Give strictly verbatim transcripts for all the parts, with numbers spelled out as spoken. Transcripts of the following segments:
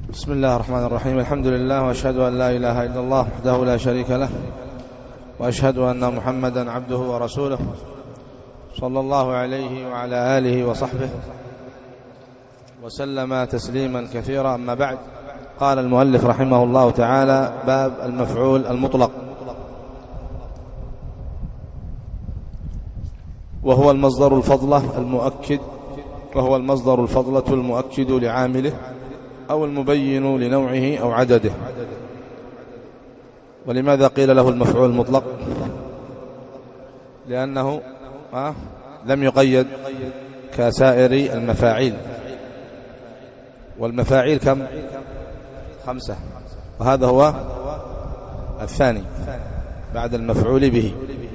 بسم الله الرحمن الرحيم. الحمد لله، وأشهد أن لا إله إلا الله وحده لا شريك له، وأشهد أن محمدا عبده ورسوله صلى الله عليه وعلى آله وصحبه وسلم تسليما كثيرا. أما بعد، قال المؤلف رحمه الله تعالى: باب المفعول المطلق، وهو المصدر الفضلة المؤكد وهو المصدر الفضلة المؤكد لعامله أو المبين لنوعه أو عدده. ولماذا قيل له المفعول المطلق؟ لأنه آه لم يقيد كسائر المفاعيل، والمفاعيل كم؟ خمسة، وهذا هو الثاني بعد المفعول به.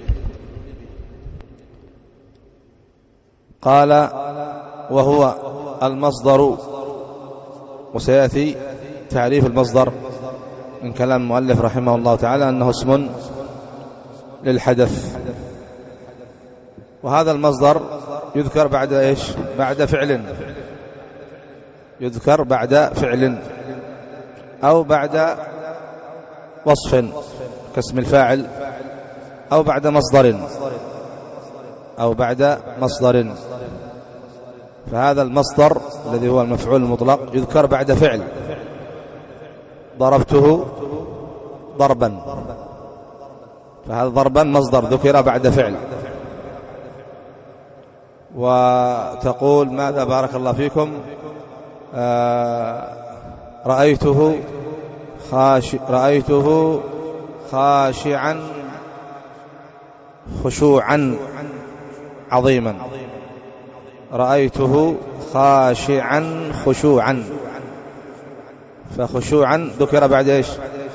قال: وهو المصدر، وسيأتي تعريف المصدر من كلام المؤلف رحمه الله تعالى أنه اسم للحدث. وهذا المصدر يذكر بعد إيش؟ بعد فعل، يذكر بعد فعل أو بعد وصف كاسم الفاعل، أو بعد مصدر أو بعد مصدر. فهذا المصدر الذي هو المفعول المطلق يذكر بعد فعل. ضربته ضربا، فهذا ضربا مصدر ذكر بعد فعل. وتقول ماذا؟ بارك الله فيكم. آه رأيته خاش رأيته خاشعا خشوعا عظيما. رأيته خاشعا خشوعا، فخشوعا ذكر بعد ايش؟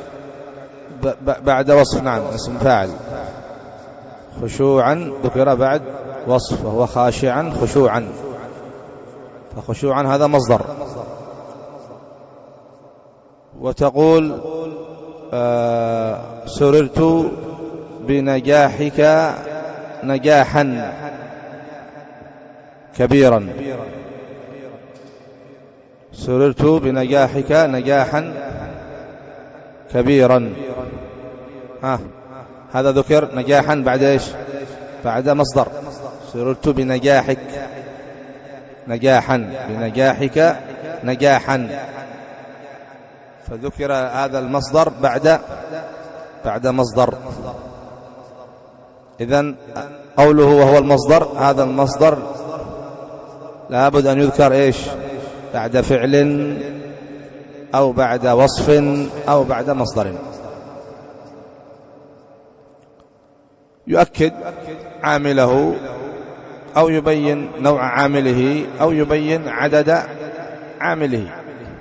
بعد وصف. نعم، اسم فاعل. خشوعا ذكر بعد وصف، وهو خاشعا خشوعا، فخشوعا هذا مصدر. وتقول آه سررت بنجاحك نجاحا كبيرا. سررت بنجاحك نجاحا كبيرا. ها هذا ذكر نجاحا بعد ايش؟ بعد مصدر. سررت بنجاحك نجاحا، بنجاحك نجاحا، فذكر هذا المصدر بعد بعد مصدر. إذن قوله وهو المصدر، هذا المصدر لابد أن يذكر إيش؟ بعد فعل أو بعد وصف أو بعد مصدر. يؤكد عامله أو يبين نوع عامله أو يبين عدد عامله.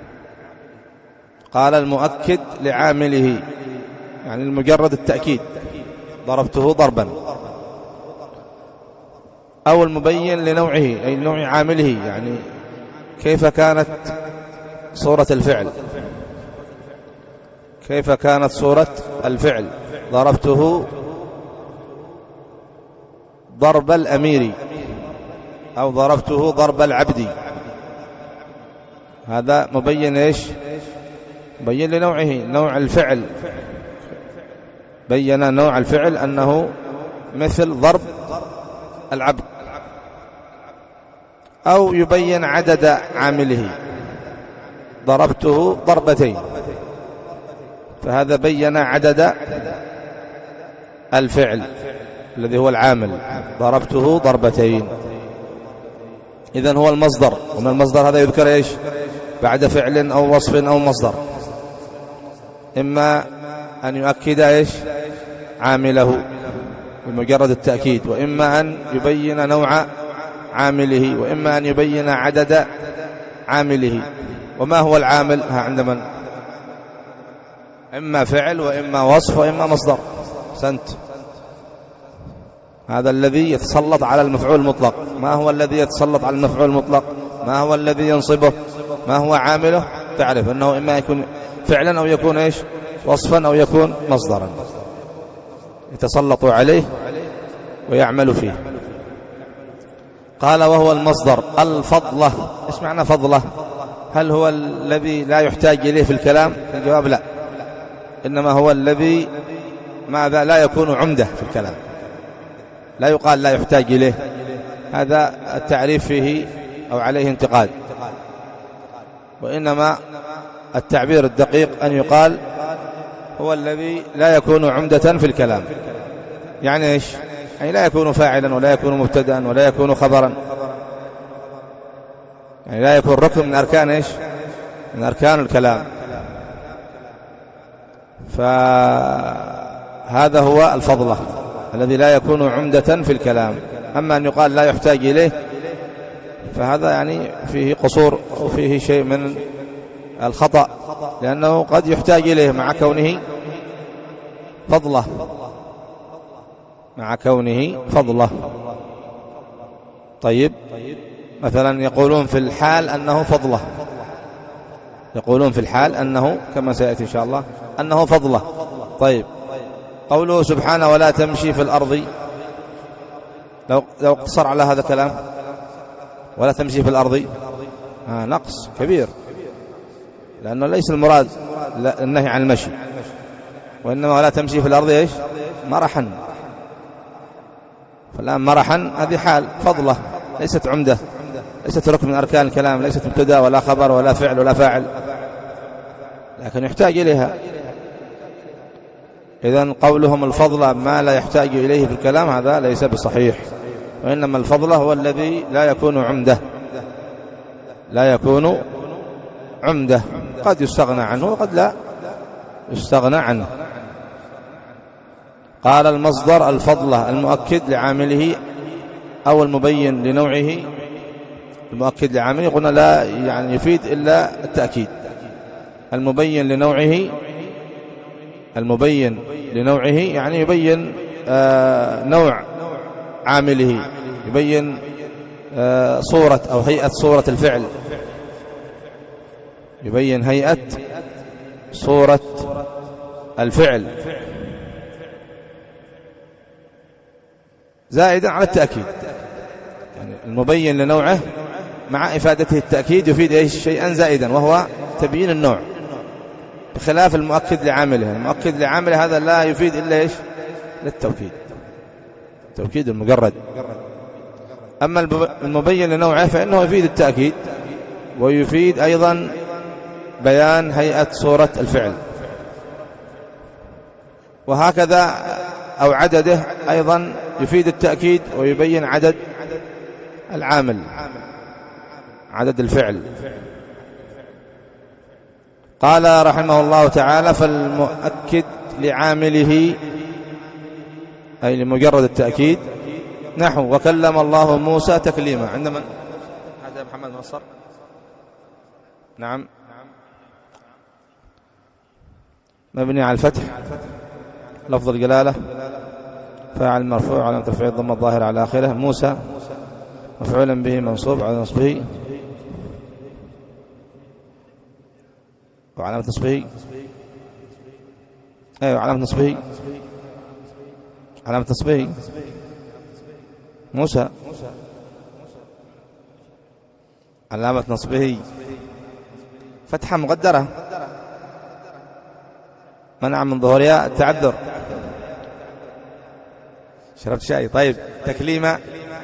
قال: المؤكد لعامله، يعني المجرد التأكيد، ضربته ضربا. أو المبين لنوعه، أي نوع عامله، يعني كيف كانت صورة الفعل، كيف كانت صورة الفعل. ضربته ضرب الأمير، أو ضربته ضرب العبد. هذا مبين إيش؟ مبين لنوعه، نوع الفعل. بين نوع الفعل أنه مثل ضرب العبد. أو يبين عدد عامله. ضربته ضربتين، فهذا بين عدد الفعل الذي هو العامل. ضربته ضربتين. إذن هو المصدر، ومن المصدر هذا يذكر إيش؟ بعد فعل أو وصف أو مصدر، إما أن يؤكد إيش؟ عامله بمجرد التأكيد، وإما أن يبين نوع عامله، وإما أن يبين عدد عامله. وما هو العامل؟ ها عند من؟ إما فعل وإما وصف وإما مصدر. سنت هذا الذي يتسلط على المفعول المطلق. ما هو الذي يتسلط على المفعول المطلق؟ ما هو الذي ينصبه؟ ما هو عامله؟ تعرف أنه إما يكون فعلا أو يكون إيش؟ وصفا أو يكون مصدرا، يتسلط عليه ويعمل فيه. قال: وهو المصدر الفضلة. إيش معنى فضلة؟ هل هو الذي لا يحتاج إليه في الكلام؟ الجواب لا، إنما هو الذي ماذا لا يكون عمدة في الكلام، لا يقال لا يحتاج إليه، هذا التعريف فيه أو عليه انتقاد، وإنما التعبير الدقيق أن يقال هو الذي لا يكون عمدة في الكلام. يعني إيش؟ يعني لا يكون فاعلا ولا يكون مبتدأ ولا يكون خبرا، يعني لا يكون ركن من أركان إيش؟ من أركان الكلام. فهذا هو الفضلة الذي لا يكون عمدة في الكلام. أما أن يقال لا يحتاج إليه فهذا يعني فيه قصور وفيه شيء من الخطأ، لأنه قد يحتاج إليه مع كونه فضلة، مع كونه فضلة. طيب، مثلا يقولون في الحال أنه فضلة، يقولون في الحال أنه كما سيأتي إن شاء الله أنه فضلة. طيب، قوله سبحانه ولا تمشي في الأرض، لو لو اقتصر على هذا الكلام ولا تمشي في الأرض آه نقص كبير، لأنه ليس المراد النهي عن المشي، وإنما ولا تمشي في الأرض إيش؟ مرحا. فالآن مرحا هذه حال فضلة ليست عمدة، ليست ركن من أركان الكلام، ليست مبتدأ ولا خبر ولا فعل ولا فاعل، لكن يحتاج إليها. إذن قولهم الفضلة ما لا يحتاج إليه في الكلام هذا ليس بصحيح، وإنما الفضلة هو الذي لا يكون عمدة، لا يكون عمدة، قد يستغنى عنه وقد لا يستغنى عنه. قال المصدر الفضلة المؤكد لعامله أو المبين لنوعه. المؤكد لعامله قلنا لا يعني يفيد إلا التأكيد. المبين لنوعه، المبين لنوعه يعني يبين آه نوع عامله، يبين آه صورة أو هيئة صورة الفعل، يبين هيئة صورة الفعل زائدا على التأكيد. يعني المبين لنوعه مع إفادته التأكيد يفيد إيش؟ شيئا زائدا وهو تبيين النوع، بخلاف المؤكد لعامله. المؤكد لعامله هذا لا يفيد إلا إيش؟ للتوكيد، التوكيد المجرد. أما المبين لنوعه فإنه يفيد التأكيد ويفيد أيضا بيان هيئة صورة الفعل، وهكذا أو عدده أيضا يفيد التأكيد ويبين عدد العامل، عدد الفعل. قال رحمه الله تعالى فالمؤكد لعامله أي لمجرد التأكيد نحو وكلم الله موسى تكليما. عندما هذا محمد نصر نعم مبني على الفتح، لفظ الجلالة فاعل مرفوع على ترفيع الضمة الظاهرة على آخره، موسى مفعولا به منصوب على نصبه وعلامة نصبه أيوة علامة نصبه علامة نصبه موسى علامة نصبه فتحة مقدرة منع من ظهورها التعذر. شربت شاي. طيب، تكليمة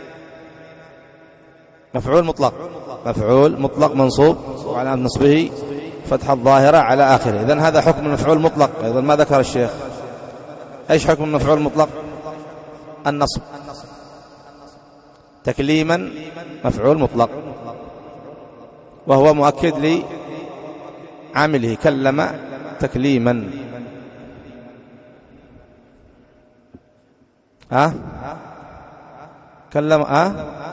مفعول مطلق، مفعول مطلق منصوب وعلامة نصبه فتحة الظاهرة على آخره. إذن هذا حكم المفعول مطلق. أيضا ما ذكر الشيخ إيش حكم المفعول مطلق؟ النصب. تكليما مفعول مطلق وهو مؤكد لعامله كلم تكليما. ها كلم ها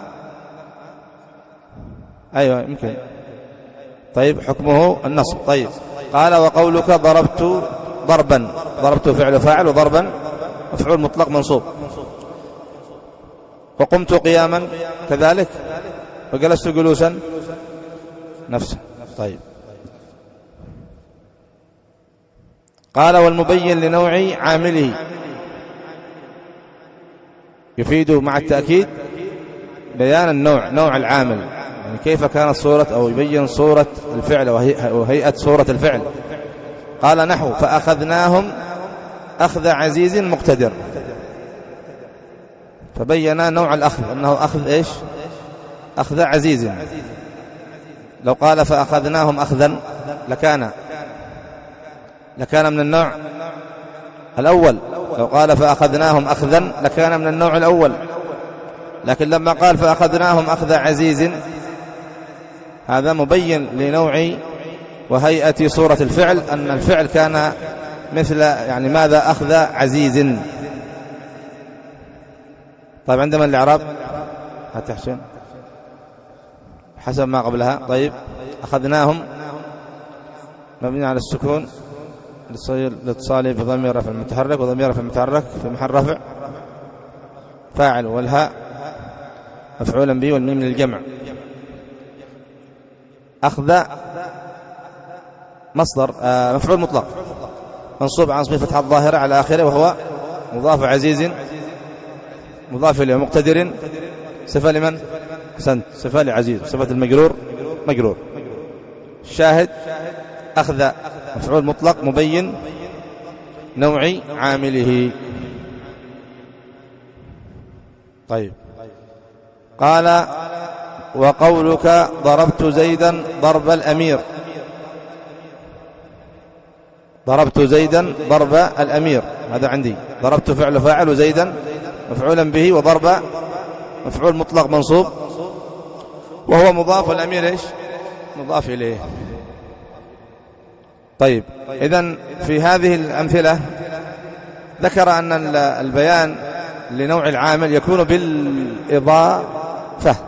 أيوة يمكن. طيب، حكمه النصب. طيب، قال وقولك ضربت ضربا، ضربت فعل فاعل وضربا مفعول مطلق منصوب، وقمت قياما كذلك، وجلست جلوسا نفسه. طيب، قال والمبين لنوع عامله يفيد مع التأكيد بيان النوع، نوع العامل، يعني كيف كانت صورة أو يبين صورة الفعل وهيئة صورة الفعل. قال نحو فأخذناهم أخذ عزيز مقتدر، فبين نوع الأخذ أنه أخذ إيش؟ أخذ عزيز. لو قال فأخذناهم أخذا لكان لكان من النوع الأول، لو قال فأخذناهم أخذا لكان من النوع الأول، لكن لما قال فأخذناهم أخذ عزيز هذا مبين لنوع وهيئة صورة الفعل، أن الفعل كان مثل يعني ماذا؟ أخذ عزيز. طيب عندما الإعراب هات حسين حسب ما قبلها. طيب أخذناهم مبني على السكون لاتصاله بضمير رفع المتحرك، وضمير رفع المتحرك في محل رفع فاعل، والهاء مفعولا به، والميم للجمع. أخذ مصدر آه مفعول مطلق منصوب عن صفة فتحة الظاهرة على آخره، وهو مضاف عزيز مضاف إليه، مقتدر صفة لمن؟ أحسنت، صفة لعزيز، صفة المجرور مجرور. الشاهد أخذ مفعول مطلق مبين نوع عامله. طيب قال وقولك ضربت زيدا ضرب الأمير، ضربت زيدا ضرب الأمير، هذا عندي ضربت فعل فاعل وزيدا مفعولا به، وضرب مفعول مطلق منصوب وهو مضاف، والأمير إيش؟ مضاف إليه. طيب إذن في هذه الأمثلة ذكر أن البيان لنوع العامل يكون بالإضافة،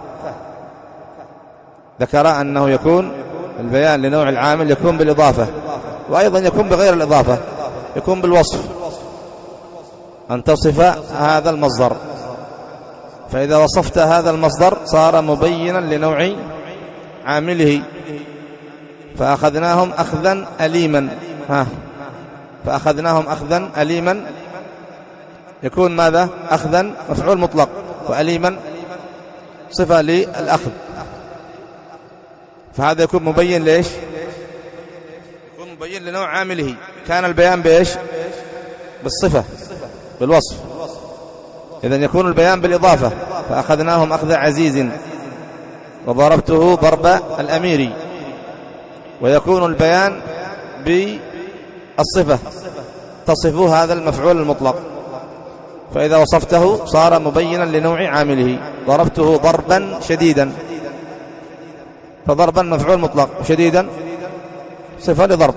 ذكر أنه يكون البيان لنوع العامل يكون بالإضافة، وأيضا يكون بغير الإضافة، يكون بالوصف، أن تصف هذا المصدر، فإذا وصفت هذا المصدر صار مبينا لنوع عامله. فأخذناهم أخذا أليما، ها فأخذناهم أخذا أليما يكون ماذا؟ أخذا مفعول مطلق، وأليما صفة للأخذ، فهذا يكون مبين ليش؟ يكون مبين لنوع عامله. كان البيان بإيش؟ بالصفة بالوصف، إذن يكون البيان بالإضافة. فأخذناهم أخذ عزيز وضربته ضرب الأمير، ويكون البيان بالصفة تصف هذا المفعول المطلق، فإذا وصفته صار مبينا لنوع عامله. ضربته ضربا شديدا، فضربا مفعول مطلق، شديدا صفة لضرب،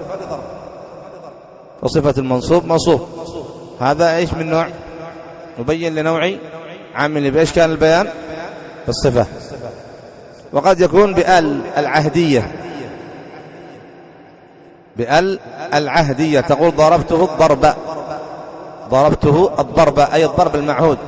وصفة المنصوب منصوب. هذا إيش من نوع؟ مبين لنوع عامله. بإيش كان البيان؟ بالصفة. وقد يكون بأل العهدية، بأل العهدية تقول ضربته الضرب، ضربته الضرب أي الضرب المعهود،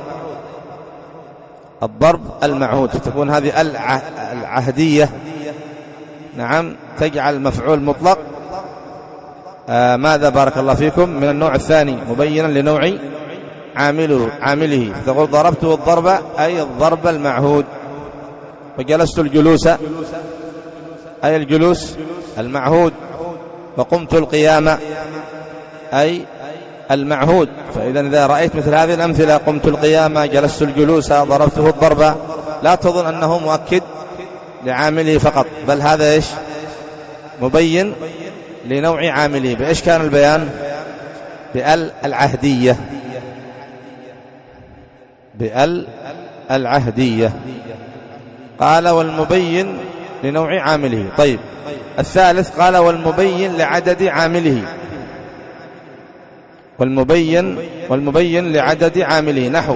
الضرب المعهود، تكون هذه العهدية نعم تجعل مفعول مطلق آه ماذا بارك الله فيكم من النوع الثاني مبينا لنوع عامله عامله تقول ضربته الضرب أي الضرب المعهود. وجلست الجلوس أي الجلوس المعهود، وقمت القيامة أي المعهود. فإذا إذا رأيت مثل هذه الأمثلة قمت القيامة جلست الجلوس ضربته الضرب، لا تظن أنه مؤكد لعامله فقط، بل هذا إيش؟ مبين لنوع عامله. بإيش كان البيان؟ بأل العهدية، بأل العهدية. قال والمبين لنوع عامله. طيب الثالث قال والمبين لعدد عامله، والمبين والمبين لعدد عامله. نحو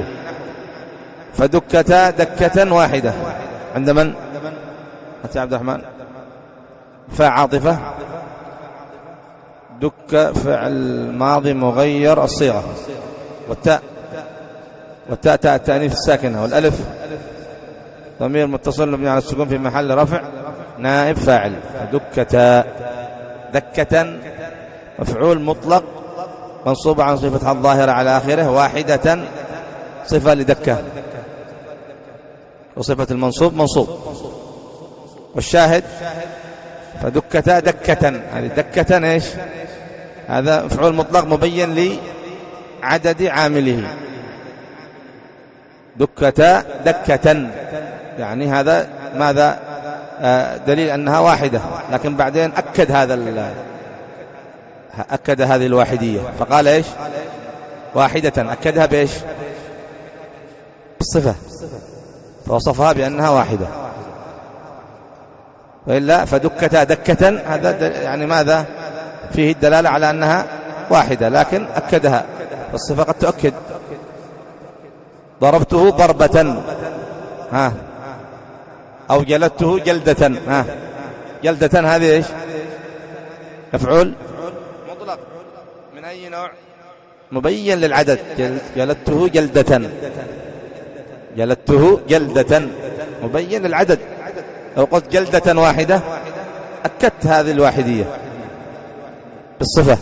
فدكتا دكة واحدة عند من؟ أتى عبد الرحمن. فعاطفة دك فعل ماضي مغير الصيغة، والتاء والتاء تاء التأنيث الساكنة، والألف ضمير متصل مبني على السكون في محل رفع نائب فاعل. دكتا دكة مفعول مطلق منصوب عن صفة الظاهرة على آخره، واحدة صفة لدكة، وصفة المنصوب منصوب. والشاهد فدكتا دكة، هذه دكة إيش؟ هذا مفعول مطلق مبين لعدد عامله. دكتا دكة يعني هذا ماذا؟ آه دليل أنها واحدة، لكن بعدين أكد هذا أكد هذه الواحدية فقال إيش؟ واحدة، أكدها بإيش؟ بالصفة، فوصفها بأنها واحدة. وإلا فدكتا دكة هذا يعني ماذا؟ فيه الدلالة على أنها واحدة، لكن أكدها والصفة قد تؤكد. ضربته ضربة ها، أو جلدته جلدة ها. جلدة هذه إيش؟ مفعول مطلق من أي نوع؟ مبين للعدد. جلدته جلدة، جلدته جلدة مبين للعدد. لو قلت جلدة واحدة أكدت هذه الواحدية بالصفة.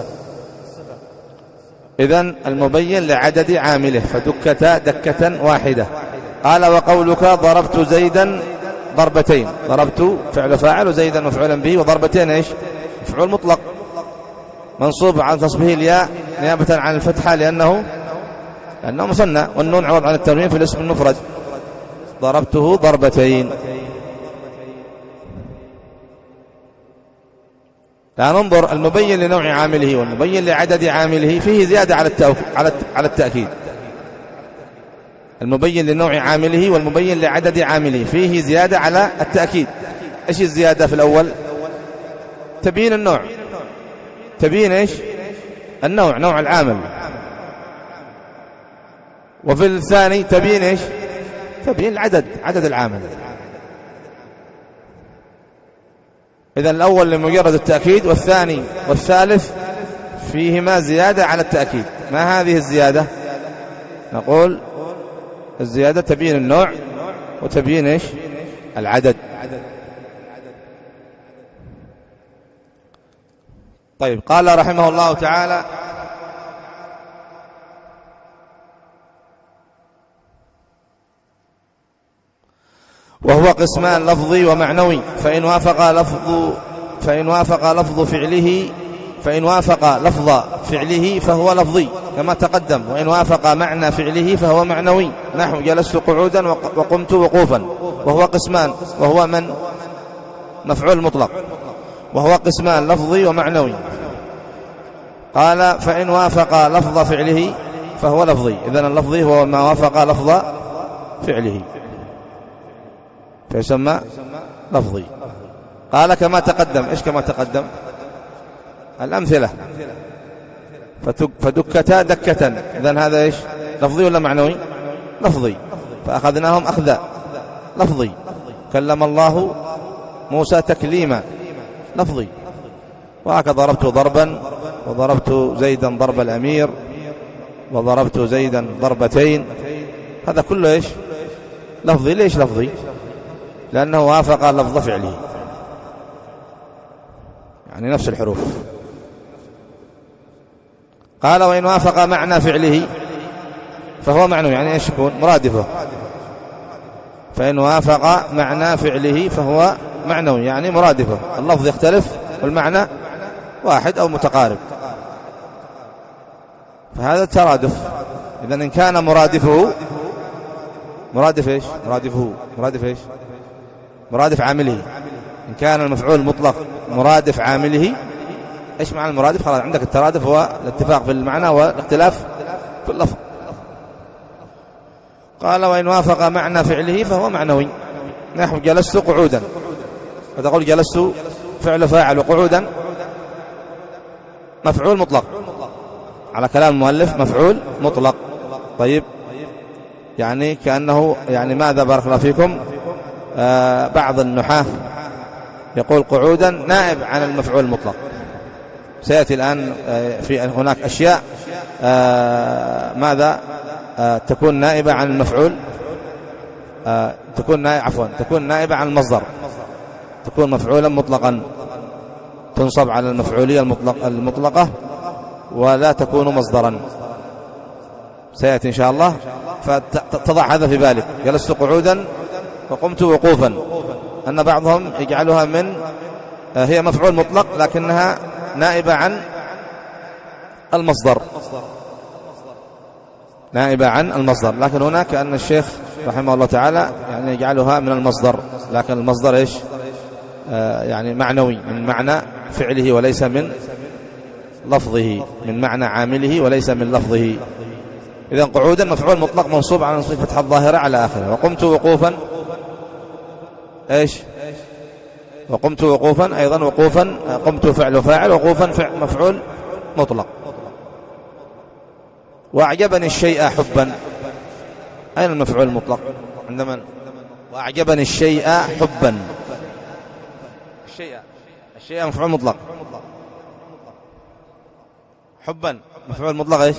إذن المبين لعدد عامله. فدكتا دكة واحدة. قال وقولك ضربت زيدا ضربتين، ضربت فعل فاعل وزيدا مفعولا به، وضربتين إيش؟ مفعول مطلق منصوب عن تصبيه الياء نيابة عن الفتحة لأنه لأنه مثنى، والنون عوض عن التنوين في الاسم المفرد. ضربته ضربتين. لا ننظر المبين لنوع عامله والمبين لعدد عامله فيه زيادة على على التأكيد. المبين لنوع عامله والمبين لعدد عامله فيه زيادة على التأكيد. ايش الزيادة في الأول؟ تبيين النوع، تبيين ايش؟ النوع، نوع العامل. وفي الثاني تبيين ايش؟ تبيين العدد، عدد العامل. إذا الأول لمجرد التأكيد، والثاني والثالث فيهما زيادة على التأكيد. ما هذه الزيادة؟ نقول الزيادة تبيين النوع وتبيين ايش؟ العدد. طيب قال رحمه الله تعالى وهو قسمان لفظي ومعنوي. فإن وافق لفظ فإن وافق لفظ فعله فإن وافق لفظ فعله فهو لفظي كما تقدم، وإن وافق معنى فعله فهو معنوي. نحو جلست قعودا وقمت وقوفا. وهو قسمان، وهو من مفعول مطلق. وهو قسمان لفظي ومعنوي. قال فإن وافق لفظ فعله فهو لفظي. إذن اللفظي هو ما وافق لفظ فعله فيسمى لفظي. قال كما تقدم. إيش كما تقدم؟ الأمثلة. فدكتا دكة. إذن هذا إيش؟ لفظي ولا معنوي؟ لفظي. فأخذناهم أخذا لفظي. كلم الله موسى تكليما لفظي. وهكذا ضربت ضربا، وضربت زيدا ضرب الأمير، وضربت زيدا ضربتين. هذا كله إيش؟ لفظي. ليش لفظي؟ لأنه وافق لفظ فعله، يعني نفس الحروف. قال وإن وافق معنى فعله فهو معنوي، يعني ايش يكون؟ مرادفه. فإن وافق معنى فعله فهو معنوي، يعني مرادفه. اللفظ يختلف والمعنى واحد أو متقارب، فهذا الترادف. إذن إن كان مرادفه مرادف ايش؟ مرادفه مرادف ايش؟ مرادف عامله. إن كان المفعول مطلق مرادف عامله، ايش معنى المرادف؟ خلاص عندك الترادف هو الاتفاق في المعنى والاختلاف في اللفظ. قال وإن وافق معنى فعله فهو معنوي. نحو جلست قعودا، فتقول جلست فعل فاعل، وقعودا مفعول مطلق على كلام المؤلف، مفعول مطلق. طيب يعني كأنه يعني ماذا بارك الله فيكم؟ آه بعض النحاة يقول قعودا نائب عن المفعول المطلق. سيأتي الآن آه في هناك أشياء آه ماذا آه تكون نائبة عن المفعول، آه تكون نائبة عفوا تكون نائبة عن المصدر، تكون مفعولا مطلقا، تنصب على المفعولية المطلق المطلقة ولا تكون مصدرا. سيأتي إن شاء الله، فتضع هذا في بالك. جلست قعودا وقمت وقوفا، أن بعضهم يجعلها من هي مفعول مطلق لكنها نائبة عن المصدر، نائبة عن المصدر، لكن هناك كأن الشيخ رحمه الله تعالى يعني يجعلها من المصدر، لكن المصدر إيش؟ آه يعني معنوي من معنى فعله وليس من لفظه، من معنى عامله وليس من لفظه. إذن قعودا مفعول مطلق منصوب على نصب فتحة الظاهرة على آخره. وقمت وقوفا إيش؟ وقمت وقوفا أيضا وقوفا قمت فعل وفاعل، وقوفا فعل مفعول مطلق. وأعجبني الشيء حبا، أين المفعول المطلق عندما وأعجبني الشيء حبا؟ الشيء الشيء مفعول مطلق، حبا مفعول مطلق إيش؟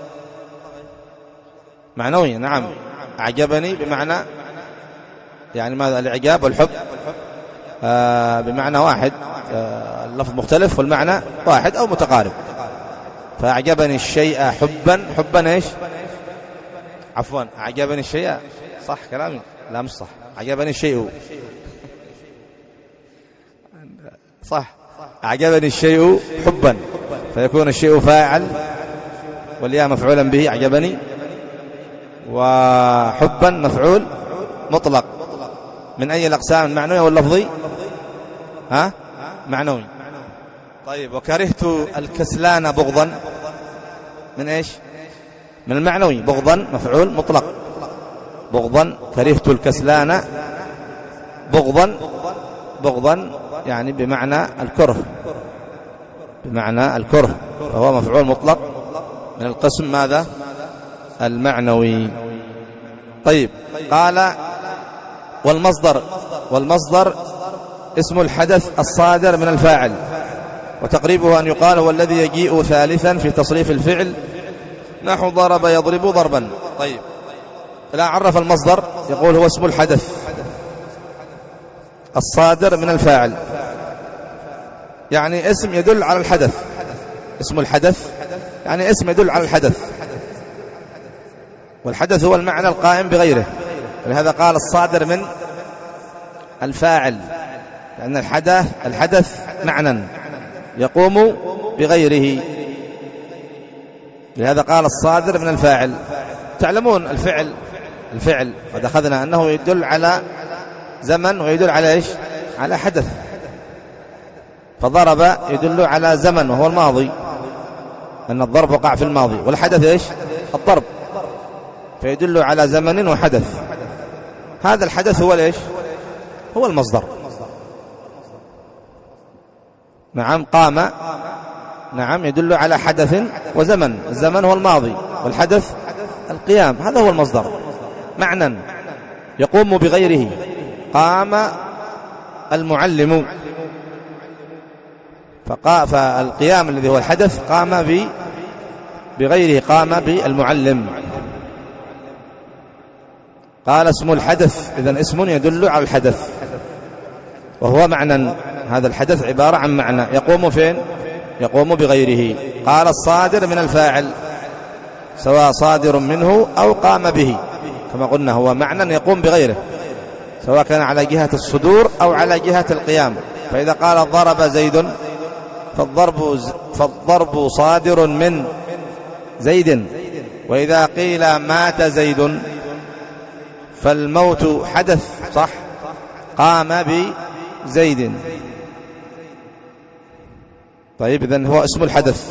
معنوي. نعم، أعجبني بمعنى يعني ماذا؟ الإعجاب والحب آه بمعنى واحد، آه اللفظ مختلف والمعنى واحد أو متقارب. فأعجبني الشيء حبا، حبا إيش؟ عفوا، أعجبني الشيء، صح كلامي؟ لا مش صح، أعجبني الشيء، صح، أعجبني الشيء حبا، فيكون الشيء فاعل والياء مفعولا به أعجبني، وحبا مفعول مطلق. من أي الأقسام؟ المعنوي واللفظي؟ ها؟ معنوي. طيب، وكرهت الكسلان بغضا، من إيش؟ من المعنوي، بغضا مفعول مطلق، بغضا، كرهت الكسلان بغضا، بغضا يعني بمعنى الكره، بمعنى الكره، فهو مفعول مطلق من القسم ماذا؟ المعنوي. طيب، قال والمصدر، والمصدر اسم الحدث الصادر من الفاعل، وتقريبه أن يقال هو الذي يجيء ثالثا في تصريف الفعل، نحو ضرب يضرب ضربا. طيب، لا عرف المصدر يقول هو اسم الحدث الصادر من الفاعل، يعني اسم يدل على الحدث. اسم الحدث يعني اسم يدل على الحدث، والحدث هو المعنى القائم بغيره، ولهذا قال الصادر من الفاعل، لأن الحدث الحدث معنى يقوم بغيره، لهذا قال الصادر من الفاعل. تعلمون الفعل الفعل قد أخذنا أنه يدل على زمن ويدل على إيش؟ على حدث. فضرب يدل على زمن وهو الماضي، أن الضرب وقع في الماضي، والحدث إيش؟ الضرب، فيدل على زمن وحدث. هذا الحدث هو الإيش؟ هو المصدر. نعم، قام، نعم، يدل على حدث وزمن، الزمن هو الماضي والحدث القيام، هذا هو المصدر، معنى يقوم بغيره. قام المعلم، فالقيام الذي هو الحدث قام بغيره، قام بالمعلم. قال اسم الحدث، إذن اسم يدل على الحدث وهو معنى، هذا الحدث عبارة عن معنى يقوم فين؟ يقوم بغيره. قال الصادر من الفاعل، سواء صادر منه أو قام به، كما قلنا هو معنى يقوم بغيره، سواء كان على جهة الصدور أو على جهة القيام. فإذا قال ضرب زيد فالضرب, فالضرب صادر من زيد، وإذا قيل مات زيد فالموت حدث، صح، قام بزيد. طيب، إذن هو اسم الحدث.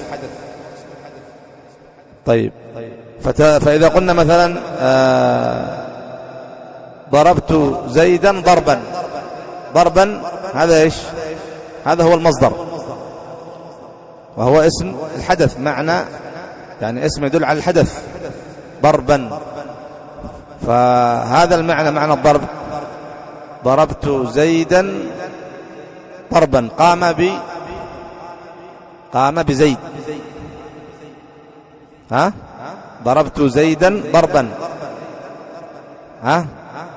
طيب، فإذا قلنا مثلا آه ضربت زيدا ضربا، ضربا هذا إيش؟ هذا هو المصدر، وهو اسم الحدث، معنى يعني اسم يدل على الحدث، ضربا. فهذا المعنى، معنى الضرب، ضربت زيدا ضربا، قام ب قام بزيد، ها، ضربت زيدا ضربا، ها،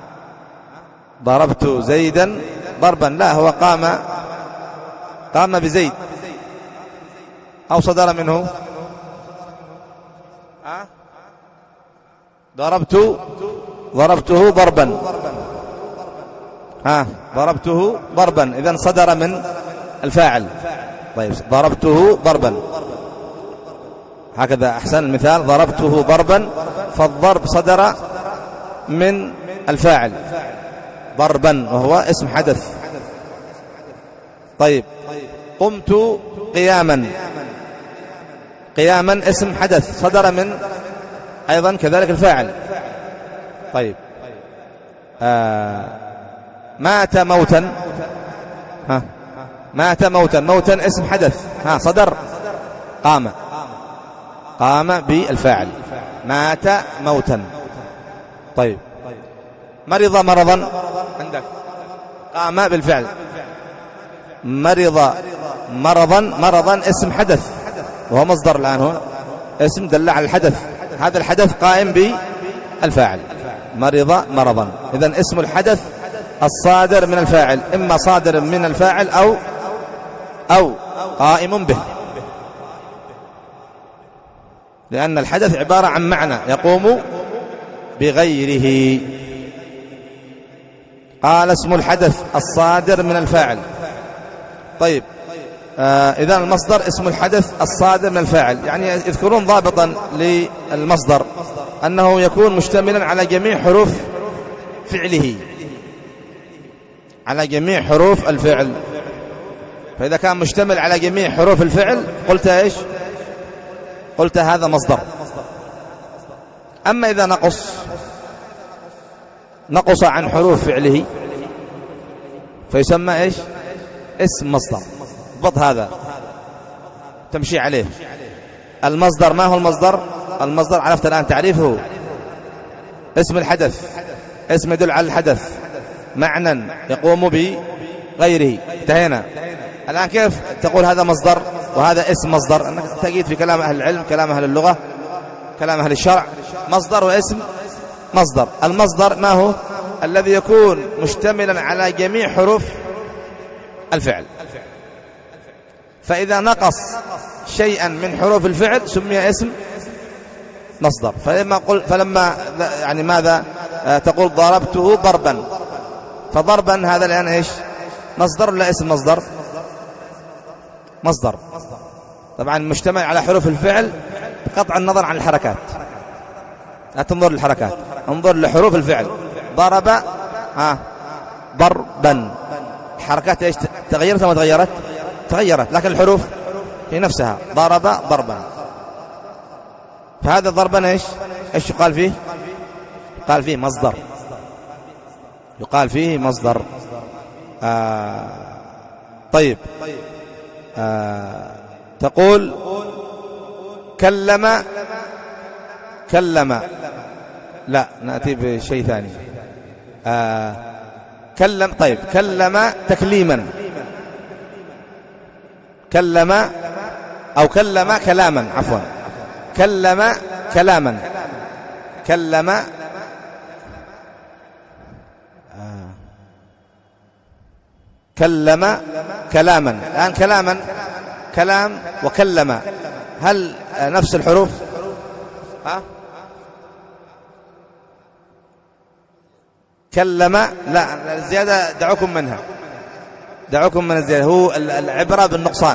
ضربت زيدا ضربا، لا، هو قام قام بزيد، أو صدر منه، ها، ضربت ضربته ضربا، ها ضربته ضربا، إذن صدر من الفاعل. طيب ضربته ضربا، هكذا أحسن المثال، ضربته ضربا، فالضرب صدر من الفاعل ضربا وهو اسم حدث. طيب قمت قياما، قياما اسم حدث صدر من أيضا كذلك الفاعل. طيب آه مات موتا، ها مات موتا، موتا اسم حدث، ها صدر قام، قام بالفاعل، مات موتا. طيب مرض مرضا، عندك قام بالفعل، مرض مرضا، مرضا اسم حدث وهو مصدر الآن، هنا اسم دل على الحدث، هذا الحدث قائم بالفاعل، مرض مرضا. إذن اسم الحدث الصادر من الفاعل، إما صادر من الفاعل أو أو قائم به، لأن الحدث عبارة عن معنى يقوم بغيره. قال اسم الحدث الصادر من الفاعل. طيب آه إذا المصدر اسم الحدث الصادر من الفاعل، يعني يذكرون ضابطا للمصدر أنه يكون مشتملا على جميع حروف فعله، على جميع حروف الفعل. فإذا كان مشتمل على جميع حروف الفعل قلت إيش؟ قلت هذا مصدر. أما إذا نقص نقص عن حروف فعله فيسمى إيش؟ اسم مصدر. ضبط هذا تمشي عليه. المصدر ما هو المصدر؟ المصدر عرفت الآن تعريفه، اسم الحدث، اسم يدل على الحدث، معنى يقوم بغيره. انتهينا. الآن كيف تقول هذا مصدر وهذا اسم مصدر؟ أنك تجد في كلام أهل العلم، كلام أهل اللغة، كلام أهل الشرع، مصدر واسم مصدر. المصدر ما هو؟ الذي يكون مشتملا على جميع حروف الفعل، فإذا نقص شيئا من حروف الفعل سمي اسم مصدر. فلما قل فلما يعني ماذا تقول ضربته ضربا، فضربا هذا الآن إيش؟ مصدر ولا اسم مصدر؟ مصدر. طبعا مشتمل على حروف الفعل بقطع النظر عن الحركات، لا تنظر للحركات، انظر لحروف الفعل. ضرب ها ضربا، الحركات ايش تغيرت ولا تغيرت؟ تغيرت، لكن الحروف هي نفسها. ضرب ضربا، فهذا ضربا ايش ايش يقال فيه؟ يقال فيه مصدر، يقال فيه مصدر. آه طيب آه تقول كلم، كلم، لا نأتي بشيء ثاني. آه كلم، طيب كلم تكليما، كلم أو كلم كلاما، عفوا كلم كلاما، كلم آه كلم كلاما. الآن كلاما، كلام وكلم، هل نفس الحروف؟ ها كلم لا، الزيادة دعوكم منها، دعوكم من الزيادة، هو العبرة بالنقصان.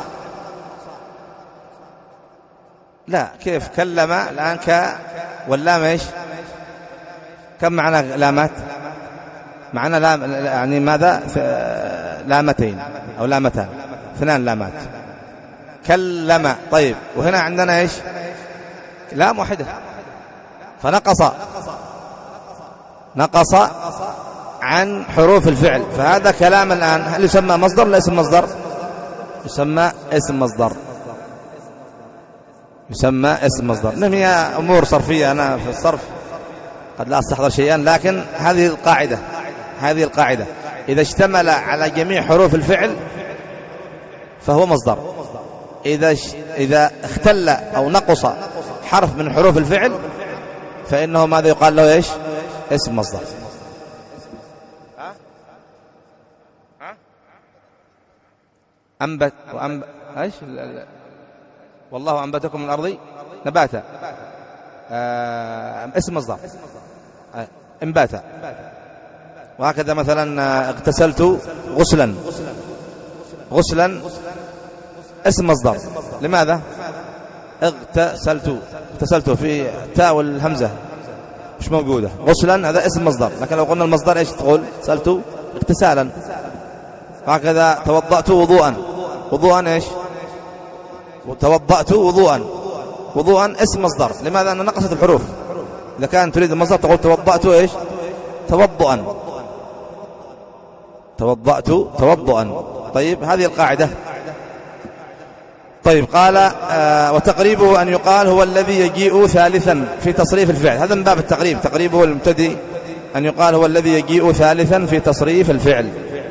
لا كيف كلم الآن ك واللام ايش؟ كم معنى لامات؟ معنى لام يعني ماذا؟ لامتين أو لامتان، اثنان لامات. كلم. طيب وهنا عندنا ايش؟ لام واحدة، فنقص، نقص عن حروف الفعل، فهذا كلام الآن هل يسمى مصدر ولا اسم مصدر؟ يسمى اسم مصدر، يسمى اسم مصدر. نعم هي أمور صرفية، أنا في الصرف قد لا أستحضر شيئا، لكن هذه القاعدة، هذه القاعدة إذا اشتمل على جميع حروف الفعل فهو مصدر. إذا إذا اختل أو نقص حرف من حروف الفعل فإنه ماذا يقال له؟ إيش؟ اسم مصدر. أنبت وأنب... إيش؟ والله أنبتكم من الأرض نباتا، آه... اسم مصدر. آه... انباتا. وهكذا مثلا اغتسلت غسلا، غسلا اسم مصدر. لماذا؟ اغتسلت، اغتسلت في تاء والهمزة مش موجودة. غسلا هذا اسم مصدر، لكن لو قلنا المصدر ايش تقول؟ سألت اغتسالا. هكذا توضأت وضوءا، وضوءا ايش؟ توضأت وضوءا، وضوءا اسم مصدر. لماذا؟ أنه نقصت الحروف. إذا كان تريد المصدر تقول توضأت ايش؟ توضؤا، توضأت توضؤا. طيب هذه القاعدة. طيب قال آه وتقريبه أن يقال هو الذي يجيء ثالثا في تصريف الفعل. هذا من باب التقريب. تقريبه المبتدئ أن يقال هو الذي يجيء ثالثا في تصريف الفعل.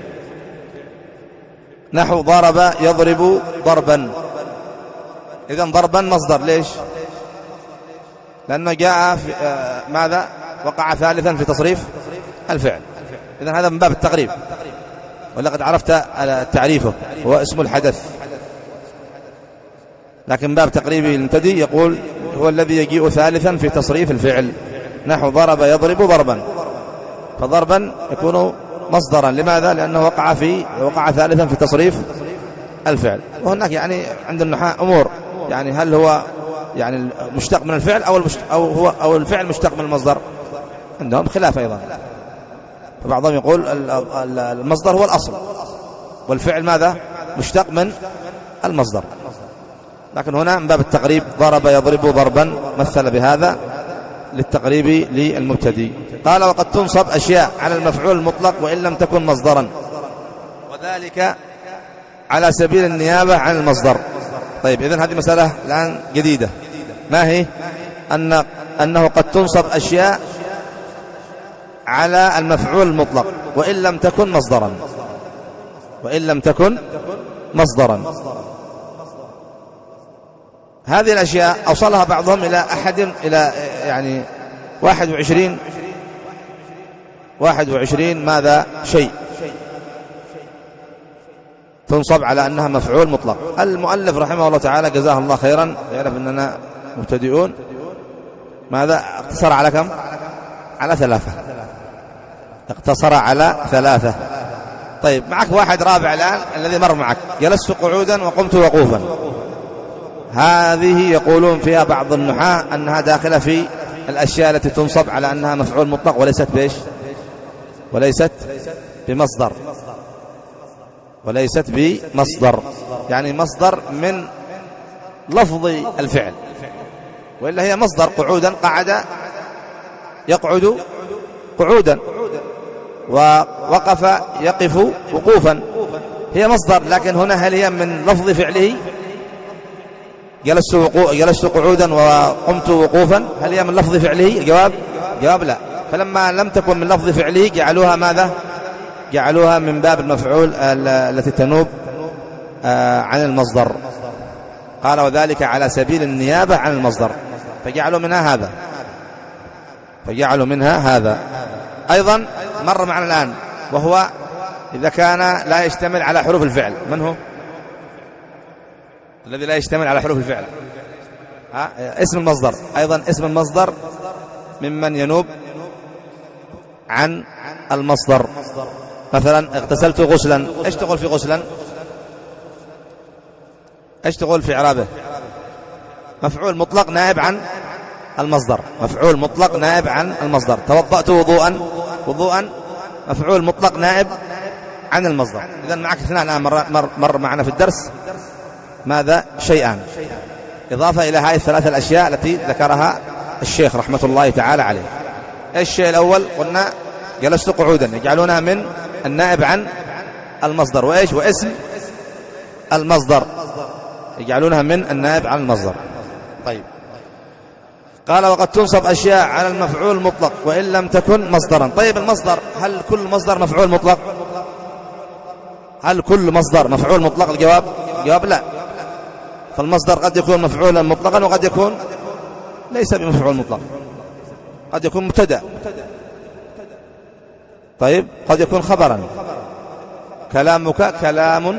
نحو ضرب يضرب ضربا. إذن ضربا مصدر. ليش؟ لأنه جاء في آه ماذا؟ وقع ثالثا في تصريف الفعل. إذن هذا من باب التقريب، ولقد عرفت تعريفه، هو اسم الحدث. لكن باب تقريبه المبتدئ يقول هو الذي يجيء ثالثا في تصريف الفعل. نحو ضرب يضرب ضربا، فضربا يكون مصدرا. لماذا؟ لأنه وقع في وقع ثالثا في تصريف الفعل. وهناك يعني عند النحاة أمور، يعني هل هو يعني مشتق من الفعل أو أو هو أو الفعل مشتق من المصدر؟ عندهم خلاف أيضا. فبعضهم يقول المصدر هو الأصل، والفعل ماذا؟ مشتق من المصدر. لكن هنا من باب التقريب ضرب يضرب ضربا مثل بهذا للتقريب للمبتدئ. قال وقد تنصب أشياء على المفعول المطلق وإن لم تكن مصدرا، وذلك على سبيل النيابة عن المصدر. طيب إذن هذه مسألة الآن جديدة. ما هي؟ أن أنه قد تنصب أشياء على المفعول المطلق وإن لم تكن مصدرا، وإن لم تكن مصدرا. هذه الأشياء أوصلها بعضهم إلى أحد إلى يعني واحد وعشرين واحد وعشرين ماذا شيء تنصب على أنها مفعول مطلق. المؤلف رحمه الله تعالى جزاه الله خيرا، يعرف أننا مبتدئون، ماذا اقتصر على كم؟ على ثلاثة. اقتصر على ثلاثة. طيب معك واحد رابع الآن الذي مر معك، جلست قعودا وقمت وقوفا. هذه يقولون فيها بعض النحاة أنها داخلة في الأشياء التي تنصب على أنها مفعول مطلق وليست بإيش؟ وليست بمصدر، وليست بمصدر، يعني مصدر من لفظ الفعل، وإلا هي مصدر. قعودا قعد يقعد قعودا، ووقف يقف وقوفا، هي مصدر. لكن هنا هل هي من لفظ فعله؟ جلست جلست قعودا وقمت وقوفا، هل هي من لفظ فعله؟ الجواب جواب لا. فلما لم تكن من لفظ فعله جعلوها ماذا؟ جعلوها من باب المفعول التي تنوب عن المصدر. قال وذلك على سبيل النيابة عن المصدر، فجعلوا منها هذا، فجعلوا منها هذا. أيضا مر معنا الآن، وهو إذا كان لا يشتمل على حروف الفعل. من هو الذي لا يشتمل على حروف الفعل؟ ها؟ اسم المصدر. أيضا اسم المصدر ممن ينوب عن المصدر. مثلا اغتسلت غسلا، ايش تقول في غسلا؟ ايش تقول في إعرابه؟ مفعول مطلق نائب عن المصدر، مفعول مطلق نائب عن المصدر. توضأت وضوءا، وضوءا مفعول مطلق نائب عن المصدر. إذن معك اثنان الآن مر, مر, مر معنا في الدرس ماذا؟ شيئان، إضافة إلى هذه الثلاثة الأشياء التي ذكرها الشيخ رحمة الله تعالى عليه. ايش الشيء الأول؟ قلنا جلست قعودا، يجعلونها من النائب عن المصدر، وإيش؟ واسم المصدر، يجعلونها من النائب عن المصدر. طيب قال وقد تنصب أشياء على المفعول المطلق وإن لم تكن مصدرا. طيب المصدر، هل كل مصدر مفعول مطلق؟ هل كل مصدر مفعول مطلق؟ الجواب جواب لا. فالمصدر قد يكون مفعولا مطلقا وقد يكون ليس بمفعول مطلق، قد يكون مبتدأ. طيب قد يكون خبرا، كلامك كلام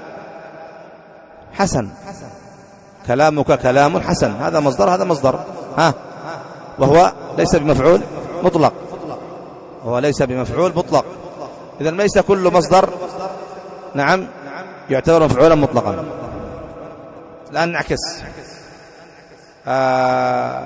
حسن، كلامك كلام حسن، هذا مصدر، هذا مصدر، ها، وهو ليس بمفعول مطلق. وهو ليس بمفعول مطلق. إذا ليس كل مصدر نعم يعتبر مفعولا مطلقا. الآن نعكس، آه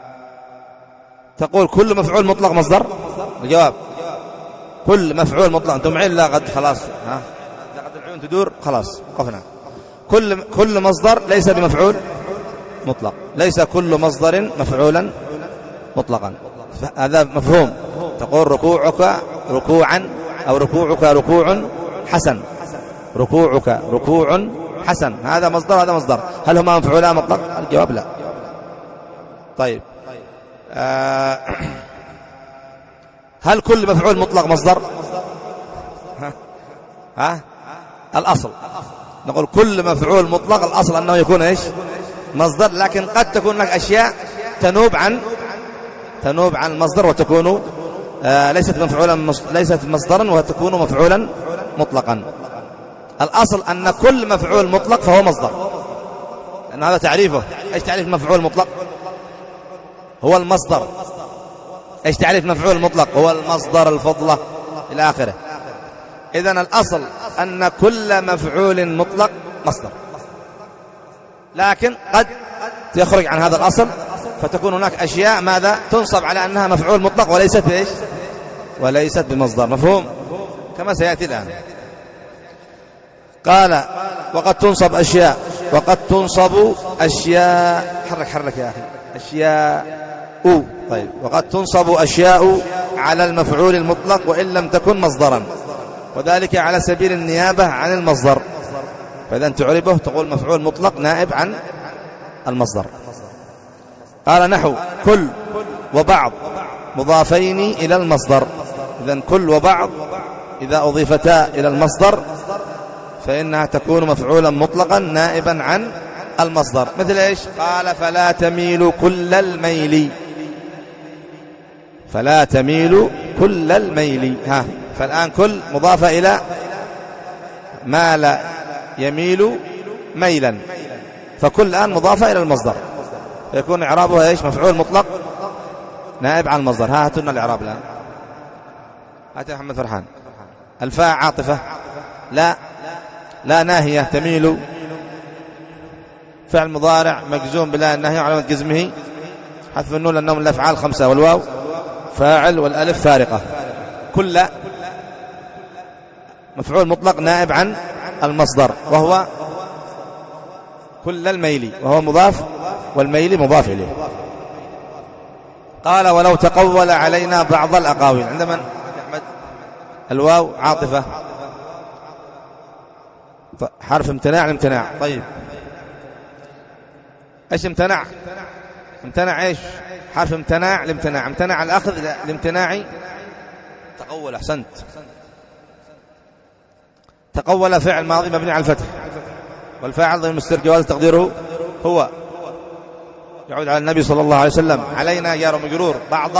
تقول كل مفعول مطلق مصدر؟ الجواب كل مفعول مطلق. أنتم معين؟ لا قد خلاص، ها لا قد العيون تدور خلاص وقفنا. كل كل مصدر ليس بمفعول مطلق، ليس كل مصدر مفعولا مطلقا. هذا مفهوم. تقول ركوعك ركوعا أو ركوعك ركوع حسن، ركوعك ركوع حسن، هذا مصدر هذا مصدر، هل هما مفعولا مطلق؟ الجواب لا. طيب آه هل كل مفعول مطلق مصدر؟ ها, ها؟ الأصل نقول كل مفعول مطلق الأصل أنه يكون إيش؟ مصدر، لكن قد تكون لك أشياء تنوب عن تنوب عن المصدر وتكون آه ليست مفعولا ليست مصدرا وتكون مفعولا مطلقا. الأصل أن كل مفعول مطلق فهو مصدر، لأن هذا تعريفه. إيش تعريف مفعول مطلق؟ هو المصدر. إيش تعريف مفعول مطلق؟ هو المصدر الفضلة إلى آخره. إذن الأصل أن كل مفعول مطلق مصدر، لكن قد يخرج عن هذا الأصل فتكون هناك أشياء ماذا تنصب على أنها مفعول مطلق وليست إيش؟ وليست بمصدر. مفهوم؟ كما سيأتي الآن. قال وقد تنصب أشياء وقد تنصب أشياء حرك حرك يا أخي أشياء أو. طيب وقد تنصب أشياء على المفعول المطلق وإن لم تكن مصدرا، وذلك على سبيل النيابة عن المصدر. فإذا تعربه تقول مفعول مطلق نائب عن المصدر. قال نحو كل وبعض مضافين إلى المصدر. إذن كل وبعض إذا أضيفتا إلى المصدر فإنها تكون مفعولا مطلقا نائبا عن المصدر. مثل إيش؟ قال فلا تميل كل الميل، فلا تميل كل الميل. ها فالآن كل مضافة إلى مال يميل ميلا، فكل الآن مضافة إلى المصدر، فيكون إعرابها إيش؟ مفعول مطلق نائب عن المصدر. ها هاتوا لنا الإعراب الآن. هات يا محمد فرحان. الفاء عاطفة، لا لا ناهية تميل، فعل مضارع مجزوم بلا الناهية علامة جزمه حذف النون لأنهم الأفعال خمسة، والواو فاعل والألف فارقة. كل مفعول مطلق نائب عن المصدر وهو كل الميل، وهو مضاف والميل مضاف إليه. قال ولو تقول علينا بعض الأقاويل. عندما أحمد الواو عاطفة حرف امتناع الامتناع. طيب ايش امتنع؟ امتنع ايش؟ حرف امتناع الامتناع. امتنع الأخذ الامتناعي. تقول أحسنت. تقول فعل ماضي مبني على الفتح، والفاعل ضمير مستتر جواز تقديره هو، يعود على النبي صلى الله عليه وسلم. علينا جار ومجرور بعض.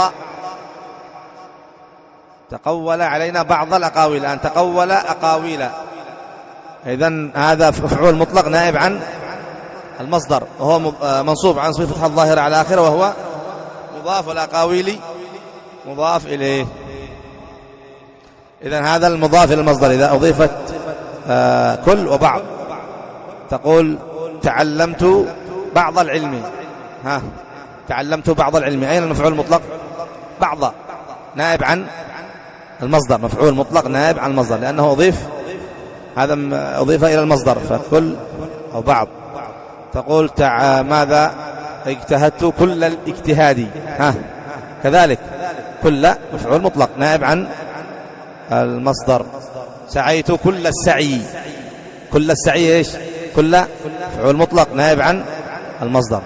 تقول علينا بعض الأقاويل. الآن تقول أقاويل، إذن هذا مفعول مطلق نائب عن المصدر، وهو منصوب عن صفة الظاهرة على آخره، وهو مضاف، والأقاويل مضاف إليه. إذن هذا المضاف إلى المصدر إذا أضيفت آه كل وبعض. تقول تعلمت بعض العلم. ها تعلمت بعض العلم. أين المفعول المطلق؟ بعض نائب عن المصدر، مفعول مطلق نائب عن المصدر لأنه أضيف، هذا أضيف إلى المصدر، فكل أو بعض. تقول تع... ماذا اجتهدت كل الاجتهاد. ها كذلك كل مفعول مطلق نائب عن المصدر. سعيت كل السعي. كل السعي ايش؟ كل مفعول مطلق نائب عن المصدر.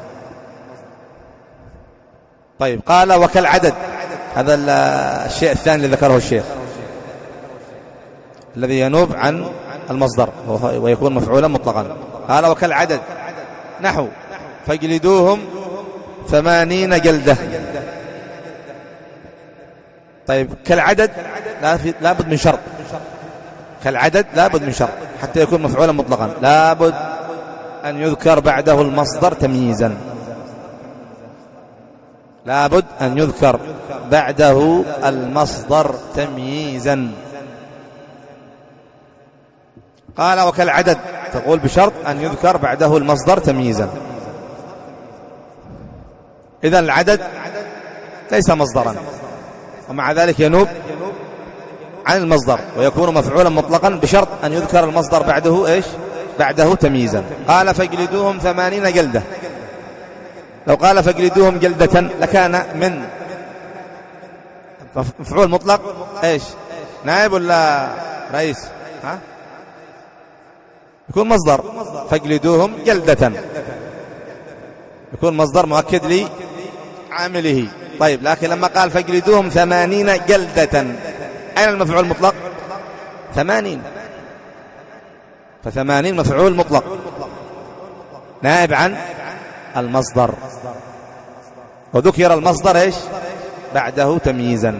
طيب قال وكالعدد. هذا الشيء الثاني اللي ذكره الشيخ الذي ينوب عن المصدر ويكون مفعولا مطلقا. قال وكالعدد نحو فاجلدوهم ثمانين جلدة. طيب كالعدد لا بد من شرط. كالعدد لا بد من شرط حتى يكون مفعولا مطلقا، لا بد أن يذكر بعده المصدر تمييزا. لابد أن يذكر بعده المصدر تمييزا. قال وكالعدد، تقول بشرط أن يذكر بعده المصدر تمييزا. إذن العدد ليس مصدرا، ومع ذلك ينوب عن المصدر ويكون مفعولا مطلقا بشرط أن يذكر المصدر بعده إيش؟ بعده تمييزا. قال فاجلدوهم ثمانين جلدة. لو قال فاجلدوهم جلدة لكان من مفعول مطلق إيش؟ نائب ولا رئيس؟ ها؟ يكون مصدر. فاجلدوهم جلدة يكون مصدر مؤكد لي عامله. طيب لكن لما قال فاجلدوهم ثمانين جلدة، أين المفعول المطلق؟ ثمانين. فثمانين مفعول مطلق نائب عن المصدر، وذكر المصدر إيش؟ بعده تمييزا.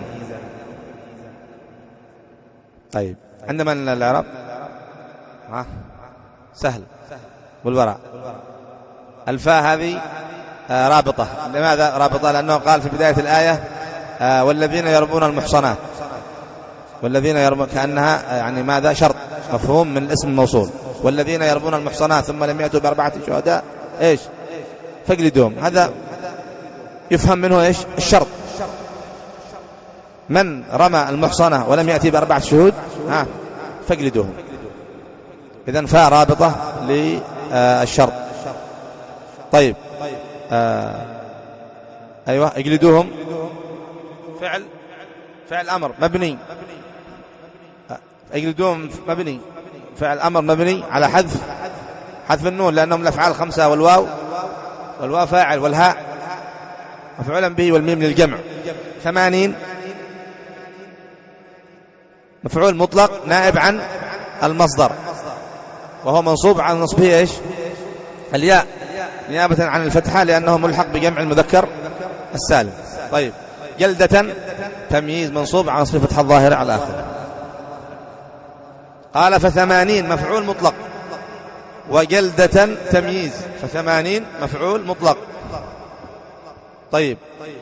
طيب عندما الإعراب ها سهل والوراء. الفاء هذه آه رابطة. لماذا رابطة؟ لأنه قال في بداية الآية آه والذين يرمون المحصنات، والذين يرمون كأنها يعني ماذا؟ شرط مفهوم من الاسم الموصول. والذين يرمون المحصنات ثم لم يأتوا بأربعة شهداء إيش؟ فاجلدوهم. هذا يفهم منه إيش؟ الشرط. من رمى المحصنة ولم يأتي بأربعة شهود ها فاجلدوهم. إذن فاء رابطة للشرط. طيب آه أيوة اجلدوهم فعل فعل أمر مبني. اجلدوهم مبني فعل أمر مبني على حذف حذف النون، لأنهم الأفعال خمسة، والواو والواو فاعل والهاء مفعولا به والميم للجمع. ثمانين مفعول مطلق نائب عن المصدر، وهو منصوب عن نصبه إيش؟ الياء نيابة عن الفتحة، لأنه ملحق بجمع المذكر السالم. طيب جلدة تمييز منصوب عن نصب فتحة الظاهرة على آخره. قال فثمانين مفعول مطلق وجلدة تمييز، فثمانين مفعول مطلق. طيب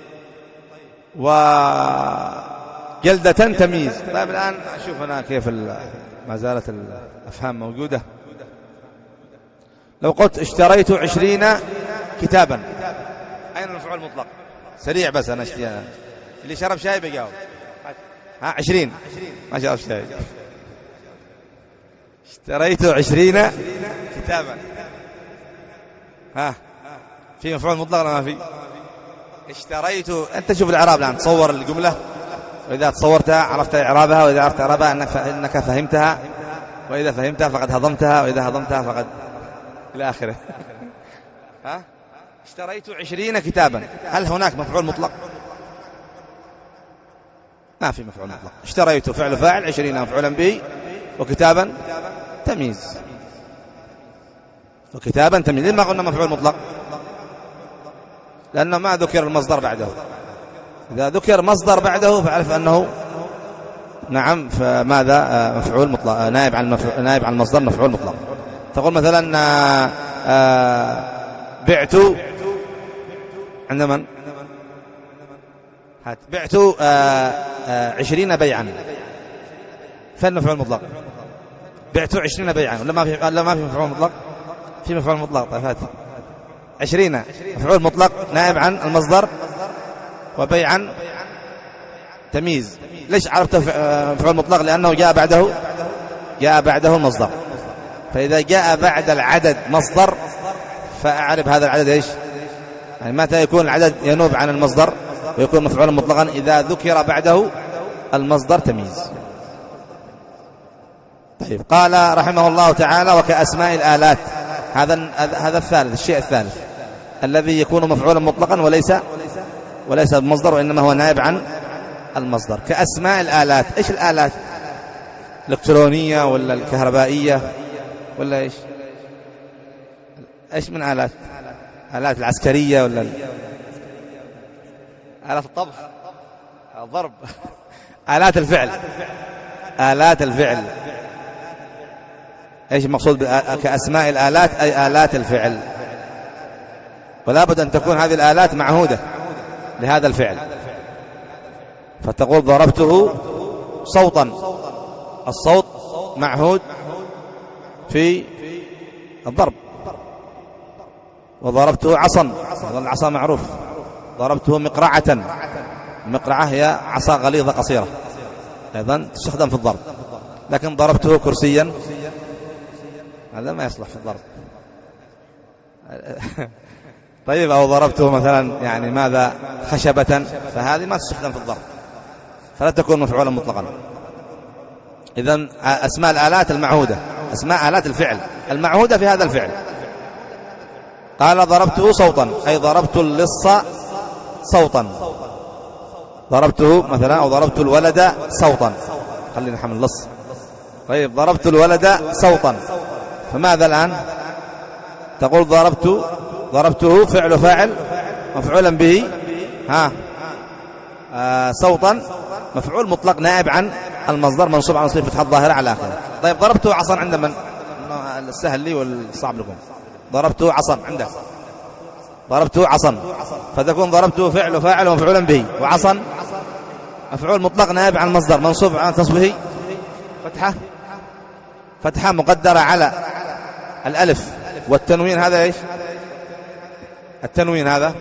وجلدة تمييز. طيب الآن أشوف أنا كيف ما زالت الأفهام موجودة. لو قلت اشتريت عشرين كتابا، أين المفعول المطلق؟ سريع بس أنا اشتري. اللي شرب شاي بيجاوب. ها عشرين ما شرب شاي. اشتريت عشرين كتابا، ها في مفعول مطلق ولا ما في؟ اشتريت. أنت شوف الإعراب الآن، تصور الجملة، وإذا تصورتها عرفت إعرابها، وإذا عرفت إعرابها أنك فهمتها، وإذا فهمتها فقد هضمتها، وإذا هضمتها فقد إلى آخره. ها اشتريت عشرين كتابا، هل هناك مفعول مطلق؟ ما في مفعول مطلق. اشتريت فعل فاعل، عشرين مفعولا به، وكتابا تمييز، وكتابا تمييز. لما قلنا مفعول مطلق؟ لأنه ما ذكر المصدر بعده. إذا ذكر مصدر بعده فعرف أنه نعم فماذا مفعول مطلق نائب عن مفعول نائب عن المصدر مفعول مطلق. تقول مثلا آآ آآ بعت عند من؟ هات بعت عشرين بيعا، فين مفعول مطلق؟ بعت عشرين بيعا، ولا ما في ولا ما في مفعول مطلق؟ في مفعول مطلق. طيب هات عشرين مفعول مطلق نائب عن المصدر، وبيعا تمييز. ليش عرفت مفعول مطلق؟ لأنه جاء بعده جاء بعده المصدر. فإذا جاء بعد العدد مصدر فأعرف هذا العدد إيش؟ يعني متى يكون العدد ينوب عن المصدر ويكون مفعولا مطلقا؟ إذا ذكر بعده المصدر تمييز. طيب قال رحمه الله تعالى وكأسماء الآلات. هذا هذا الثالث، الشيء الثالث الذي يكون مفعولا مطلقا وليس وليس المصدر، وإنما هو نائب عن المصدر. كأسماء الآلات. إيش الآلات؟ الإلكترونية ولا الكهربائية ولا إيش؟ إيش من آلات؟ آلات العسكرية ولا آلات الطبخ، الضرب، آلات الفعل، آلات الفعل. إيش المقصود كأسماء الآلات؟ أي آلات الفعل. ولا بد أن تكون هذه الآلات معهودة، لهذا الفعل، فتقول ضربته صوتا، الصوت معهود في الضرب. وضربته عصا، العصا معروف. ضربته مقرعة، المقرعة هي عصا غليظة قصيرة أيضا تستخدم في الضرب. لكن ضربته كرسيا هذا ما يصلح في الضرب. طيب، أو ضربته مثلا يعني ماذا خشبة، فهذه ما تستخدم في الضرب، فلا تكون مفعولا مطلقا. إذن أسماء الآلات المعهودة، أسماء آلات الفعل المعهودة في هذا الفعل. قال ضربته صوتا، أي ضربت اللص صوتا، ضربته مثلا، أو ضربت الولد صوتا، خلينا نحمل اللص. طيب، ضربت الولد صوتا، فماذا الآن؟ تقول ضربت ضربته فعل فاعل مفعولا به، ها آه صوتا مفعول مطلق نائب عن المصدر منصوب على صفة فتحة الظاهرة على آخره. طيب، ضربته عصا عند من؟ السهل لي والصعب لكم. ضربته عصا عندك، ضربته عصا، فتكون ضربته فعل فاعل مفعولا به، وعصا مفعول مطلق نائب عن المصدر منصوب على تصبه فتحة فتحة مقدرة على الألف والتنوين. هذا إيش التنوين؟ هذا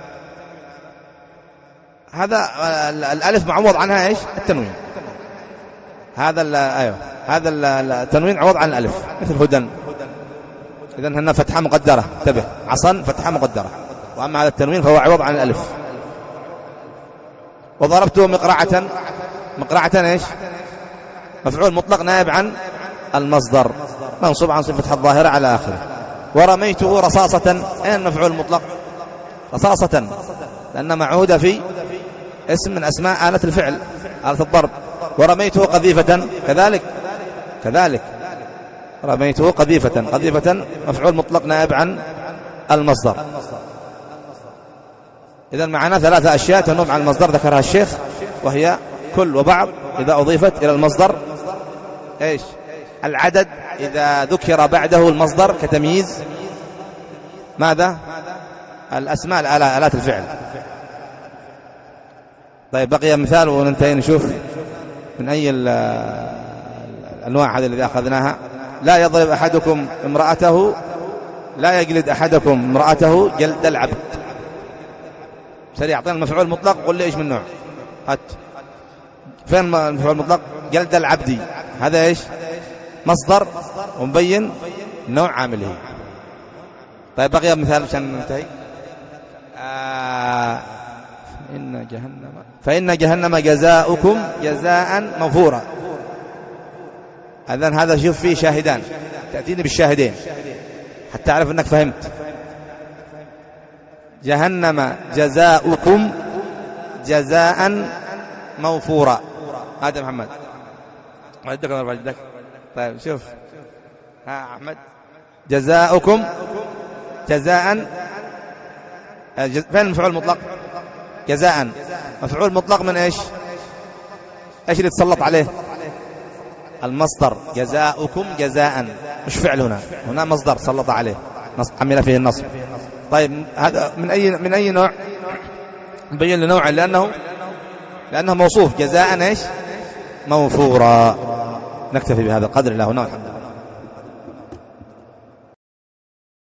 هذا الألف معوض عنها إيش التنوين. هذا أيوه هذا التنوين عوض عن الألف، مثل هدى. إذن هنا فتحة مقدرة، انتبه، عصا فتحة مقدرة، وأما هذا التنوين فهو عوض عن الألف. وضربته مقرعة، مقرعة إيش مفعول مطلق نائب عن المصدر منصوب عن صفة فتحة الظاهرة على آخره. ورميته رصاصة، أين المفعول المطلق؟ رصاصة، لأن معهودة في اسم من أسماء آلة الفعل، آلة الضرب. ورميته قذيفة، كذلك كذلك رميته قذيفة، قذيفة مفعول مطلق نائب عن المصدر. إذن معنا ثلاثة أشياء تنوب عن المصدر ذكرها الشيخ، وهي كل وبعض إذا أضيفت إلى المصدر، إيش العدد إذا ذكر بعده المصدر كتمييز ماذا الأسماء آلات الفعل. طيب، بقي مثال وننتهي نشوف من أي الأنواع هذه التي أخذناها. لا يضرب أحدكم امرأته، لا يجلد أحدكم امرأته جلد العبد. سريع، أعطينا المفعول المطلق، قل لي إيش من نوع. هات فين المفعول المطلق؟ جلد العبد، هذا إيش مصدر ومبين نوع عامله. طيب، بقي مثال عشان ننتهي. آه إن جهنم فإن جهنم جزاؤكم جزاء موفورا. إذن هذا شوف فيه شاهدان، تأتيني بالشاهدين حتى أعرف أنك فهمت. جهنم جزاؤكم جزاء موفورا. هذا محمد عندك ولا عندك؟ طيب، شوف ها أحمد، جزاؤكم جزاء، فين المفعول المطلق؟ جزاء مفعول مطلق من إيش إيش اللي تسلط عليه؟ المصدر. جزاؤكم جزاء، مش فعل، هنا هنا مصدر سلط عليه، عمل فيه النصب. طيب، هذا من أي من أي نوع؟ نبين لنوع، لأنه لأنه موصوف جزاء إيش موفورا. نكتفي بهذا القدر، الله هنا الحمد لله.